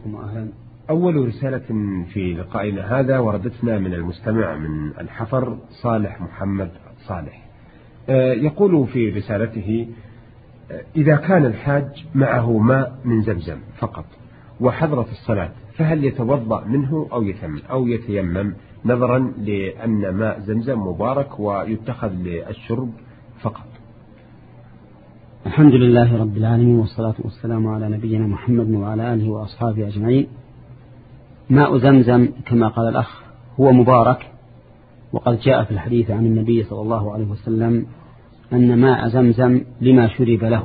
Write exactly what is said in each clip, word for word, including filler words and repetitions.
حياكم أهلا. أول رسالة في لقائنا هذا وردتنا من المستمع من الحفر صالح محمد صالح، يقول في رسالته: إذا كان الحاج معه ماء من زمزم فقط وحضرت الصلاة فهل يتوضأ منه أو يتيمم أو يتيمم نظرا لأن ماء زمزم مبارك ويتخذ للشرب فقط؟ الحمد لله رب العالمين، والصلاة والسلام على نبينا محمد وعلى آله وأصحابه أجمعين. ماء زمزم كما قال الأخ هو مبارك، وقد جاء في الحديث عن النبي صلى الله عليه وسلم أن ماء زمزم لما شرب له،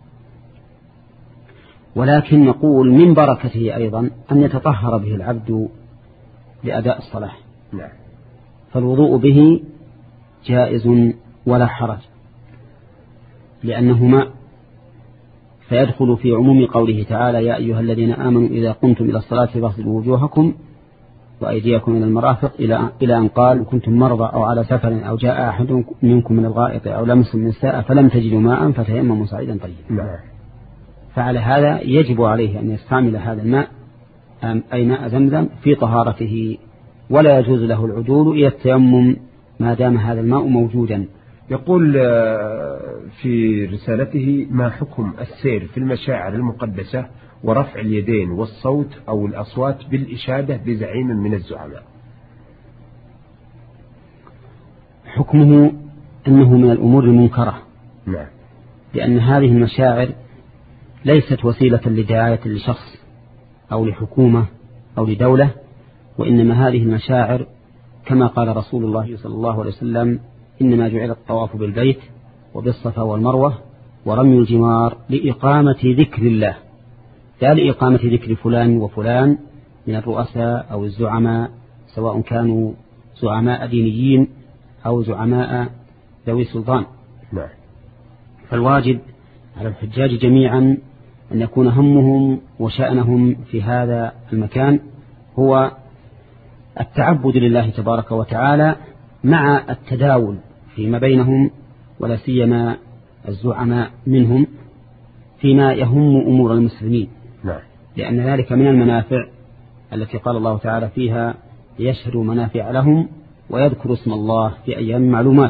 ولكن نقول من بركته أيضا أن يتطهر به العبد لأداء الصلاة. نعم. فالوضوء به جائز ولا حرج، لأنه ماء، فيدخل في عموم قوله تعالى: يا أيها الذين آمنوا إذا قمتم إلى الصلاة فاغسلوا وجوهكم وأيديكم إلى المرافق إلى أن قال: كنتم مرضى أو على سفر أو جاء أحد منكم من الغائط أو لمستم النساء فلم تجدوا ماء فتيمموا صعيدا طيبا. نعم. فعلى هذا يجب عليه أن يستعمل هذا الماء أي ماء زمزم في طهارته، ولا يجوز له العدول إلى التيمم ما دام هذا الماء موجودا. يقول في رسالته: ما حكم السير في المشاعر المقدسة ورفع اليدين والصوت أو الأصوات بالإشادة بزعيم من الزعماء؟ حكمه أنه من الأمور المنكرة. نعم. لأن هذه المشاعر ليست وسيلة لدعاية لشخص أو لحكومة أو لدولة، وإنما هذه المشاعر كما قال رسول الله صلى الله عليه وسلم: إنما جعل الطواف بالبيت وبالصفا والمروة ورمي الجمار لإقامة ذكر الله، لا لإقامة ذكر فلان وفلان من الرؤساء أو الزعماء، سواء كانوا زعماء دينيين أو زعماء ذوي سلطان. نعم. فالواجب على الحجاج جميعا أن يكون همهم وشأنهم في هذا المكان هو التعبد لله تبارك وتعالى مع التداول فيما بينهم، ولا سيما الزعماء منهم، فيما يهم أمور المسلمين. نعم. لأن ذلك من المنافع التي قال الله تعالى فيها: ليشهدوا منافع لهم ويذكروا اسم الله في أيام معلومات.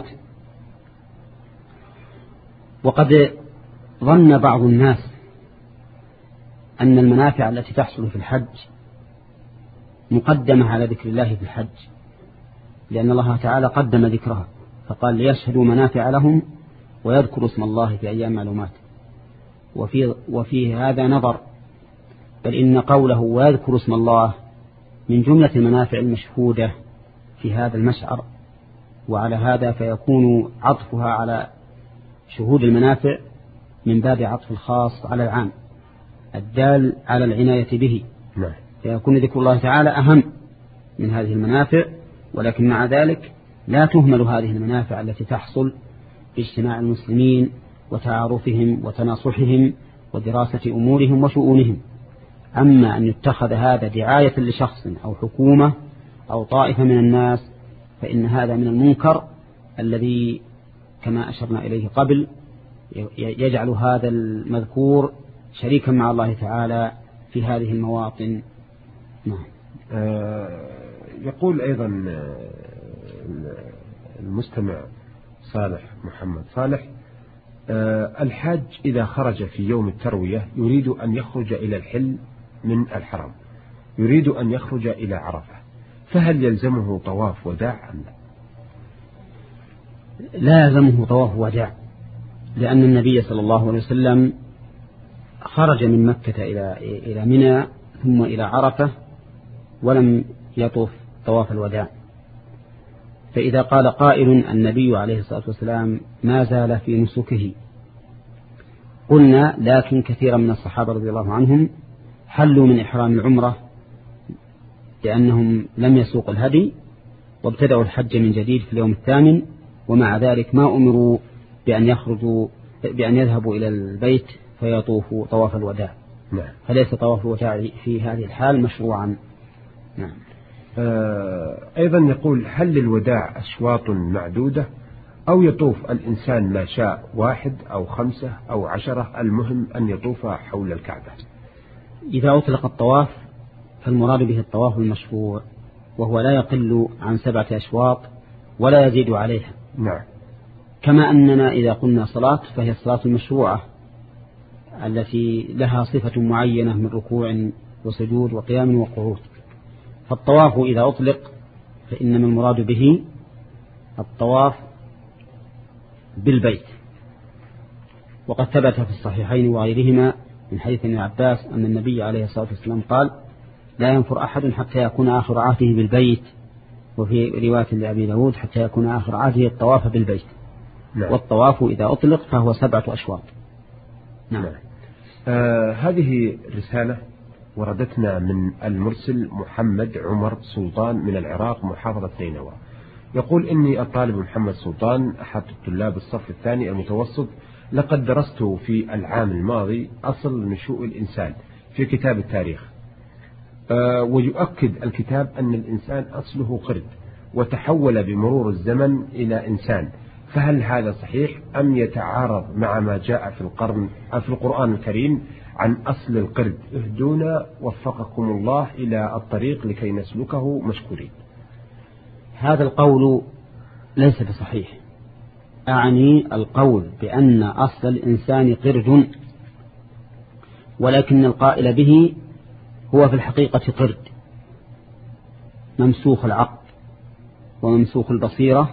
وقد ظن بعض الناس أن المنافع التي تحصل في الحج مقدمة على ذكر الله في الحج، لأن الله تعالى قدم ذكرها فقال: ليشهدوا منافع لهم ويذكروا اسم الله في أيام معلومات. وفي, وفي هذا نظر، بل إن قوله ويذكر اسم الله من جملة المنافع المشهودة في هذا المشعر، وعلى هذا فيكون عطفها على شهود المنافع من باب عطف الخاص على العام الدال على العناية به. نعم. فيكون ذكر الله تعالى أهم من هذه المنافع، ولكن مع ذلك لا تهمل هذه المنافع التي تحصل باجتماع المسلمين وتعارفهم وتناصحهم ودراسة أمورهم وشؤونهم. أما أن يتخذ هذا دعاية لشخص أو حكومة أو طائفة من الناس فإن هذا من المنكر الذي كما أشرنا إليه قبل يجعل هذا المذكور شريكا مع الله تعالى في هذه المواطن. نعم. آه يقول أيضا المستمع صالح محمد صالح: آه الحاج إذا خرج في يوم التروية يريد أن يخرج إلى الحل من الحرم، يريد أن يخرج إلى عرفة، فهل يلزمه طواف وداع أم لا؟ لا يلزمه طواف وداع، لأن النبي صلى الله عليه وسلم خرج من مكة إلى إلى منى ثم إلى عرفة ولم يطوف طواف الوداع. فإذا قال قائل: النبي عليه الصلاة والسلام ما زال في نسكه، قلنا: لكن كثيرا من الصحابة رضي الله عنهم حلوا من إحرام العمرة لأنهم لم يسوقوا الهدي وابتدأوا الحج من جديد في اليوم الثامن، ومع ذلك ما أمروا بأن يخرجوا بأن يذهبوا إلى البيت فيطوفوا طواف الوداع. نعم. فليس طواف الوداع في هذه الحال مشروعا. نعم. آه أيضا يقول: هل للوداع أشواط معدودة أو يطوف الإنسان ما شاء، واحد أو خمسة أو عشرة، المهم أن يطوف حول الكعبة؟ إذا أطلق الطواف فالمراد به الطواف المشروع، وهو لا يقل عن سبعة أشواط ولا يزيد عليها. نعم. كما أننا إذا قلنا صلاة فهي الصلاة المشروعة التي لها صفة معينة من ركوع وسجود وقيام وقعود. فالطواف إذا أطلق فإنما المراد به الطواف بالبيت. وقد ثبت في الصحيحين وغيرهما من حديث ابن عباس أن النبي عليه الصلاة والسلام قال: لا ينفر أحد حتى يكون آخر عهده بالبيت. وفي رواية لأبي داود: حتى يكون آخر عهده الطواف بالبيت. نعم. والطواف إذا أطلق فهو سبعة أشواط. نعم. نعم. آه هذه رسالة وردتنا من المرسل محمد عمر سلطان من العراق محافظة نينوى. يقول: إني الطالب محمد سلطان أحد الطلاب الصف الثاني المتوسط، لقد درست في العام الماضي أصل نشوء الإنسان في كتاب التاريخ، أه ويؤكد الكتاب أن الإنسان أصله قرد وتحول بمرور الزمن إلى إنسان، فهل هذا صحيح أم يتعارض مع ما جاء في القرن في القرآن الكريم عن أصل القرد؟ اهدونا وفقكم الله إلى الطريق لكي نسلكه مشكورين. هذا القول ليس بصحيح. أعني القول بأن أصل الإنسان قرد، ولكن القائل به هو في الحقيقة قرد ممسوخ العقل وممسوخ البصيرة،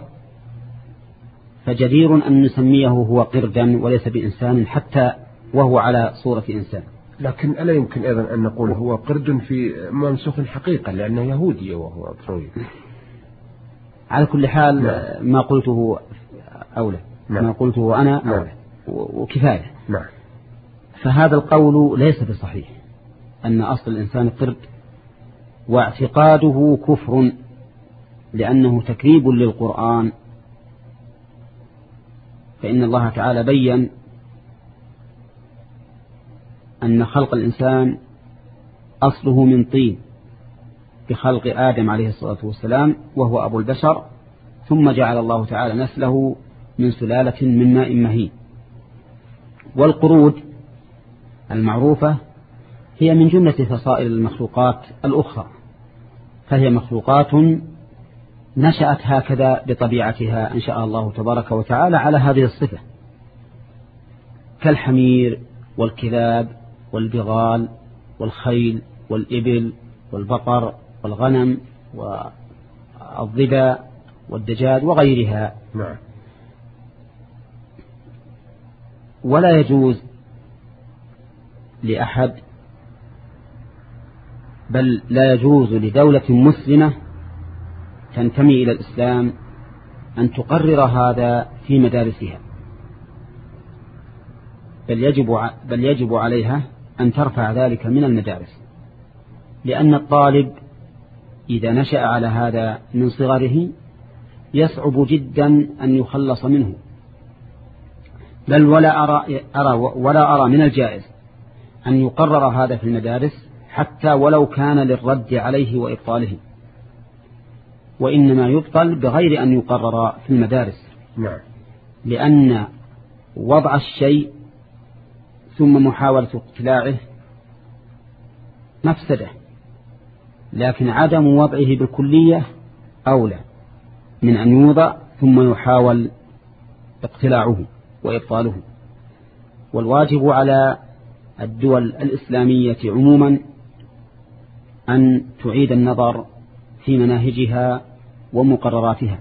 فجدير أن نسميه هو قردا وليس بإنسان حتى وهو على صورة إنسان. لكن ألا يمكن أيضا أن نقول هو قرد في ممسوخ الحقيقة لأنه يهودي وهو تروي؟ على كل حال نعم. ما قلته أولى. نعم. ما قلته أنا أولى. نعم. وكفاية. نعم. فهذا القول ليس بصحيح أن أصل الإنسان قرد، واعتقاده كفر لأنه تكذيب للقرآن. فإن الله تعالى بيّن أن خلق الإنسان أصله من طين بخلق آدم عليه الصلاة والسلام وهو أبو البشر، ثم جعل الله تعالى نسله من سلالة من ماء مهين. والقرود المعروفة هي من جملة فصائل المخلوقات الأخرى، فهي مخلوقات نشأت هكذا بطبيعتها إن شاء الله تبارك وتعالى على هذه الصفة، كالحمير والكلاب والبغال والخيل والإبل والبقر والغنم والضبا والدجاج وغيرها. نعم. ولا يجوز لأحد، بل لا يجوز لدولة مسلمة تنتمي إلى الإسلام أن تقرر هذا في مدارسها، بل يجب, بل يجب عليها أن ترفع ذلك من المدارس، لأن الطالب إذا نشأ على هذا من صغره يصعب جدا أن يخلص منه. بل ولا أرى, أرى ولا أرى من الجائز أن يقرر هذا في المدارس حتى ولو كان للرد عليه وإبطاله، وإنما يبطل بغير أن يقرر في المدارس. نعم. لأن وضع الشيء ثم محاولة اقتلاعه مفسدة، لكن عدم وضعه بالكلية أولى من أن يوضع ثم يحاول اقتلاعه وإبطاله. والواجب على الدول الإسلامية عموما أن تعيد النظر في مناهجها ومقرراتها،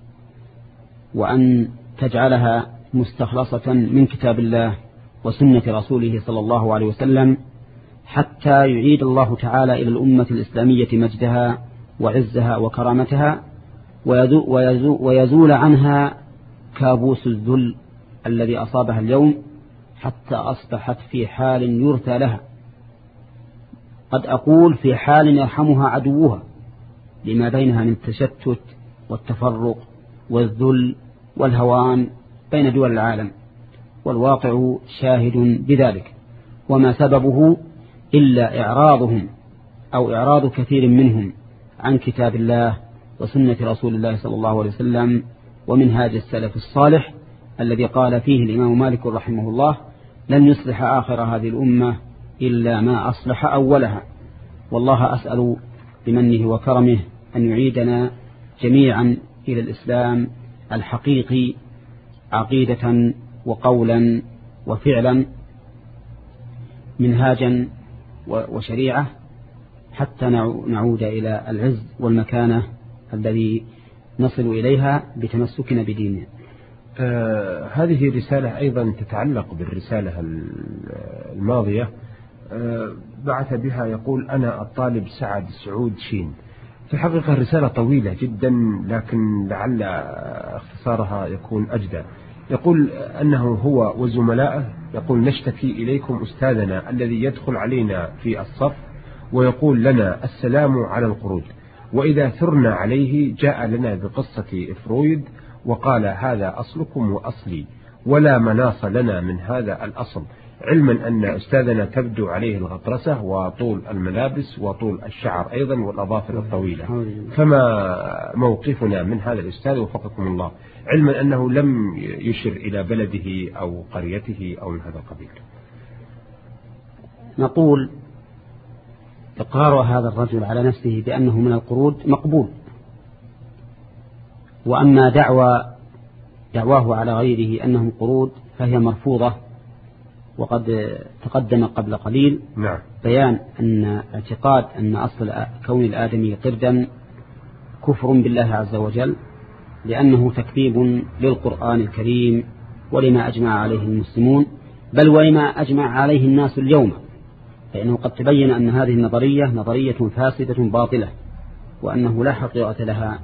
وأن تجعلها مستخلصة من كتاب الله وسنة رسوله صلى الله عليه وسلم، حتى يعيد الله تعالى إلى الأمة الإسلامية مجدها وعزها وكرامتها، ويزول عنها كابوس الذل الذي أصابها اليوم، حتى أصبحت في حال يرثى لها، قد أقول في حال يرحمها عدوها، لما بينها من التشتت والتفرق والذل والهوان بين دول العالم، والواقع شاهد بذلك. وما سببه إلا إعراضهم أو إعراض كثير منهم عن كتاب الله وسنة رسول الله صلى الله عليه وسلم ومنهاج السلف الصالح الذي قال فيه الإمام مالك رحمه الله: لن يصلح آخر هذه الأمة إلا ما أصلح أولها. والله أسأل بمنه وكرمه أن يعيدنا جميعا إلى الإسلام الحقيقي عقيدة وقولا وفعلا، منهاجا وشريعة، حتى نعود إلى العز والمكانة الذي نصل إليها بتمسكنا بديننا. آه هذه رسالة أيضا تتعلق بالرسالة الماضية. آه بعث بها يقول: أنا الطالب سعد سعود شين. في الحقيقة رسالة طويلة جدا، لكن لعل اختصارها يكون أجدى. يقول أنه هو وزملائه يقول: نشتكي إليكم أستاذنا الذي يدخل علينا في الصف ويقول لنا السلام على القرود، وإذا ثرنا عليه جاء لنا بقصة فرويد وقال: هذا أصلكم وأصلي، ولا مناص لنا من هذا الأصل، علما أن أستاذنا تبدو عليه الغطرسة وطول الملابس وطول الشعر أيضا والأظافر الطويلة، فما موقفنا من هذا الأستاذ وفقكم الله، علما أنه لم يشر إلى بلده أو قريته أو من هذا القبيل. نقول: إقرار هذا الرجل على نفسه بأنه من القرود مقبول، وأما دعوى دعواه على غيره أنهم قرود فهي مرفوضة، وقد تقدم قبل قليل نعم. بيان أن اعتقاد أن أصل كون الآدمي قردا كفر بالله عز وجل، لأنه تكذيب للقرآن الكريم ولما أجمع عليه المسلمون، بل ولما أجمع عليه الناس اليوم، فإنه قد تبين أن هذه النظرية نظرية فاسدة باطلة، وأنه لا حقيقة لها.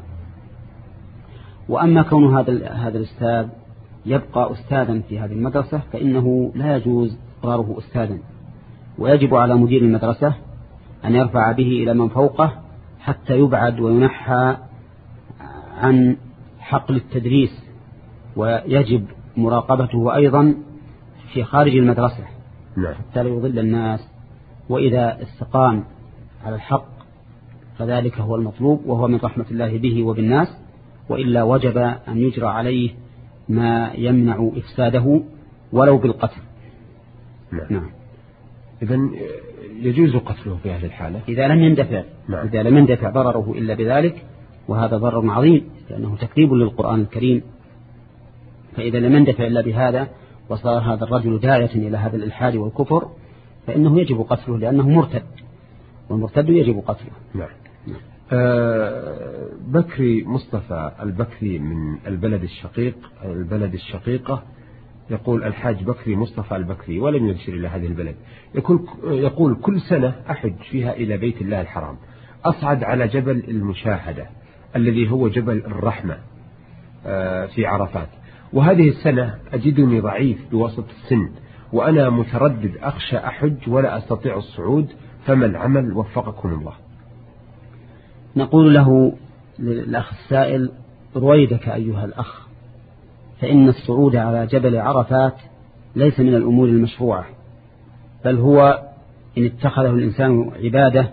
وأما كون هذا هذا الأستاذ يبقى أستاذا في هذه المدرسة فإنه لا يجوز إقراره أستاذا، ويجب على مدير المدرسة أن يرفع به إلى من فوقه حتى يبعد وينحى عن حقل التدريس، ويجب مراقبته أيضا في خارج المدرسة حتى لا يضل الناس، وإذا استقام على الحق فذلك هو المطلوب، وهو من رحمة الله به وبالناس، وإلا وجب أن يجرى عليه ما يمنع إفساده ولو بالقتل. نعم. نعم. إذن يجوز قتله في هذه الحالة إذا لم يندفع. نعم. إذا لم يندفع ضرره إلا بذلك، وهذا ضرر عظيم لأنه تكذيب للقرآن الكريم، فإذا لم يندفع إلا بهذا وصار هذا الرجل داعية إلى هذا الإلحاد والكفر فإنه يجب قتله، لأنه مرتد، والمرتد يجب قتله. نعم. نعم. آه بكري مصطفى البكري من البلد الشقيق البلد الشقيقة يقول: الحاج بكري مصطفى البكري، ولم يشير إلى هذه البلد. يقول, يقول كل سنة أحج فيها إلى بيت الله الحرام، أصعد على جبل المشاهدة الذي هو جبل الرحمة آه في عرفات، وهذه السنة أجدني ضعيف بوسط السن، وأنا متردد أخشى أحج ولا أستطيع الصعود، فما العمل وفقكم الله؟ نقول له للأخ السائل: رويدك أيها الأخ، فإن الصعود على جبل عرفات ليس من الأمور المشروعة، بل هو إن اتخذه الإنسان عبادة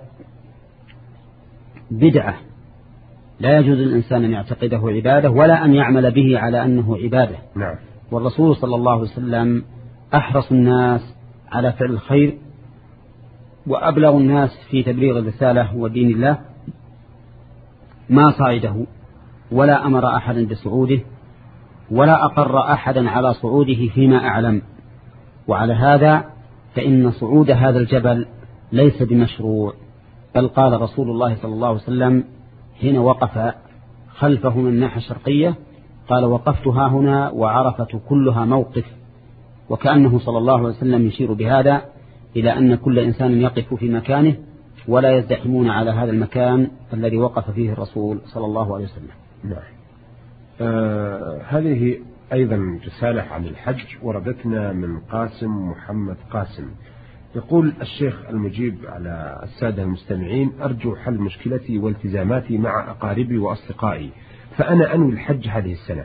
بدعة، لا يجوز للإنسان أن يعتقده عبادة ولا أن يعمل به على أنه عبادة. نعم. والرسول صلى الله عليه وسلم أحرص الناس على فعل الخير وأبلغ الناس في تبليغ الرسالة ودين الله، ما صعده ولا أمر أحدا بصعوده ولا أقر أحدا على صعوده فيما أعلم، وعلى هذا فإن صعود هذا الجبل ليس بمشروع، بل قال رسول الله صلى الله عليه وسلم حين وقف خلفه من الناحية الشرقية قال: وقفت ها هنا وعرفة كلها موقف، وكأنه صلى الله عليه وسلم يشير بهذا إلى أن كل إنسان يقف في مكانه ولا يزدحمون على هذا المكان الذي وقف فيه الرسول صلى الله عليه وسلم. نعم. آه هذه أيضا رسالة عن الحج وردتنا من قاسم محمد قاسم، يقول: الشيخ المجيب على السادة المستمعين، أرجو حل مشكلتي والتزاماتي مع أقاربي وأصدقائي، فأنا أنوي الحج هذه السنة،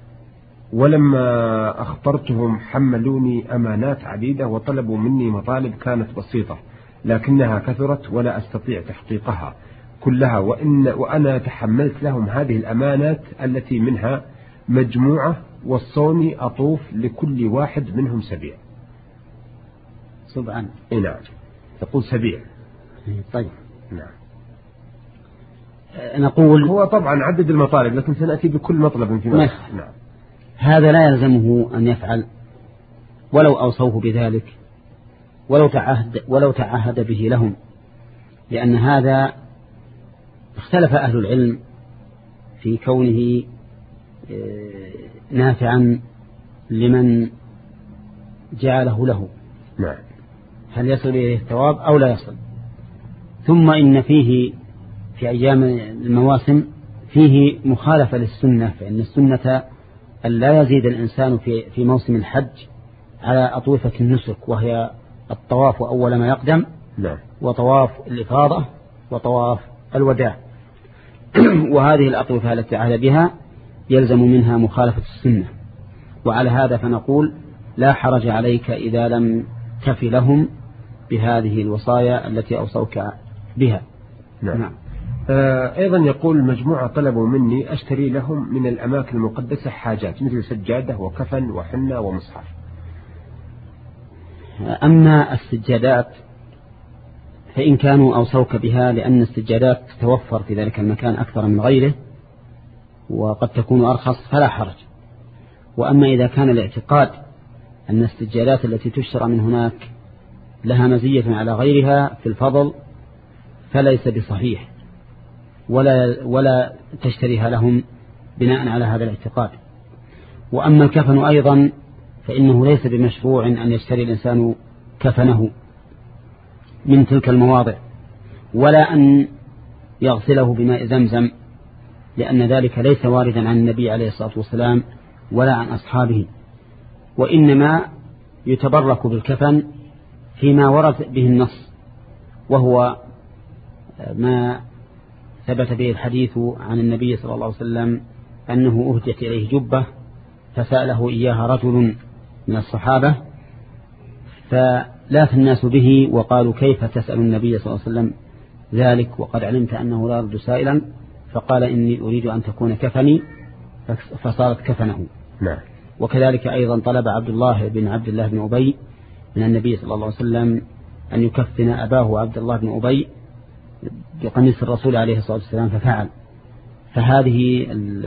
ولما أخبرتهم حملوني أمانات عديدة وطلبوا مني مطالب كانت بسيطة لكنها كثرت ولا أستطيع تحقيقها كلها، وإن وأنا تحملت لهم هذه الأمانات التي منها مجموعة وصوني أطوف لكل واحد منهم سبيع. سبعا. نعم. تقول سبيع. طيب. نعم. نقول هو طبعا عدد المطالب، لكن سنأتي بكل مطلب فيما نعم. نعم. هذا لا يلزمه أن يفعل ولو أوصوه بذلك، ولو تعهد, ولو تعهد به لهم، لأن هذا اختلف أهل العلم في كونه نافعا لمن جعله له. نعم. هل يصل إليه الثواب أو لا يصل؟ ثم إن فيه في أيام المواسم فيه مخالفة للسنة، فإن السنة أن لا يزيد الإنسان في في موسم الحج على أطوفة النسك، وهي الطواف أول ما يقدم، نعم. وطواف الإفاضة، وطواف الوداع. وهذه الأطوفة التي عهد بها يلزم منها مخالفة السنة. وعلى هذا فنقول لا حرج عليك إذا لم تف لهم بهذه الوصايا التي أوصوك بها. نعم. نعم. آه أيضا يقول مجموعة طلبوا مني أشتري لهم من الأماكن المقدسة حاجات مثل سجادة وكفن وحنة ومصحف. أما السجادات فإن كانوا أوصوك بها لأن السجادات تتوفر في ذلك المكان أكثر من غيره وقد تكون أرخص فلا حرج. وأما إذا كان الاعتقاد أن السجادات التي تشترى من هناك لها مزية على غيرها في الفضل فليس بصحيح، ولا, ولا تشتريها لهم بناء على هذا الاعتقاد. وأما الكفن أيضا فإنه ليس بمشروع أن يشتري الإنسان كفنه من تلك المواضع، ولا أن يغسله بماء زمزم، لأن ذلك ليس واردا عن النبي عليه الصلاة والسلام ولا عن أصحابه. وإنما يتبرك بالكفن فيما ورد به النص، وهو ما ثبت به الحديث عن النبي صلى الله عليه وسلم أنه أهدت إليه جبة فسأله إياها رجل من الصحابة فلاف الناس به وقالوا كيف تسأل النبي صلى الله عليه وسلم ذلك وقد علمت أنه لا يرد سائلا؟ فقال إني أريد أن تكون كفني، فصارت كفنه. نعم. وكذلك أيضا طلب عبد الله بن عبد الله بن أبي من النبي صلى الله عليه وسلم أن يكفن أباه عبد الله بن أبي بقميص الرسول عليه الصلاة والسلام ففعل. فهذه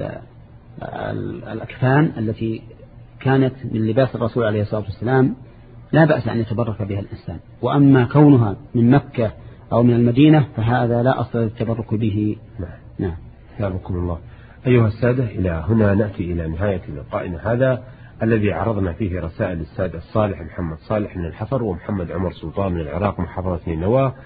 الأكفان التي كانت من لباس الرسول عليه الصلاة والسلام لا بأس أن يتبرك بها الإنسان. وأما كونها من مكة أو من المدينة فهذا لا أصل للتبرك به. نعم. نعم. سلامكم الله. أيها السادة، إلى هنا نأتي إلى نهاية لقائنا هذا الذي عرضنا فيه رسائل السادة الصالح محمد صالح من الحفر، ومحمد عمر سلطان من العراق محافظة نينوى،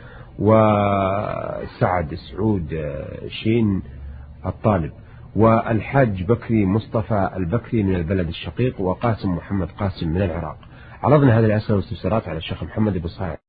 وسعد سعود شين الطالب، والحاج بكري مصطفى البكري من البلد الشقيق، وقاسم محمد قاسم من العراق. عرضنا هذه الأسئلة والاستفسارات على الشيخ محمد بن صالح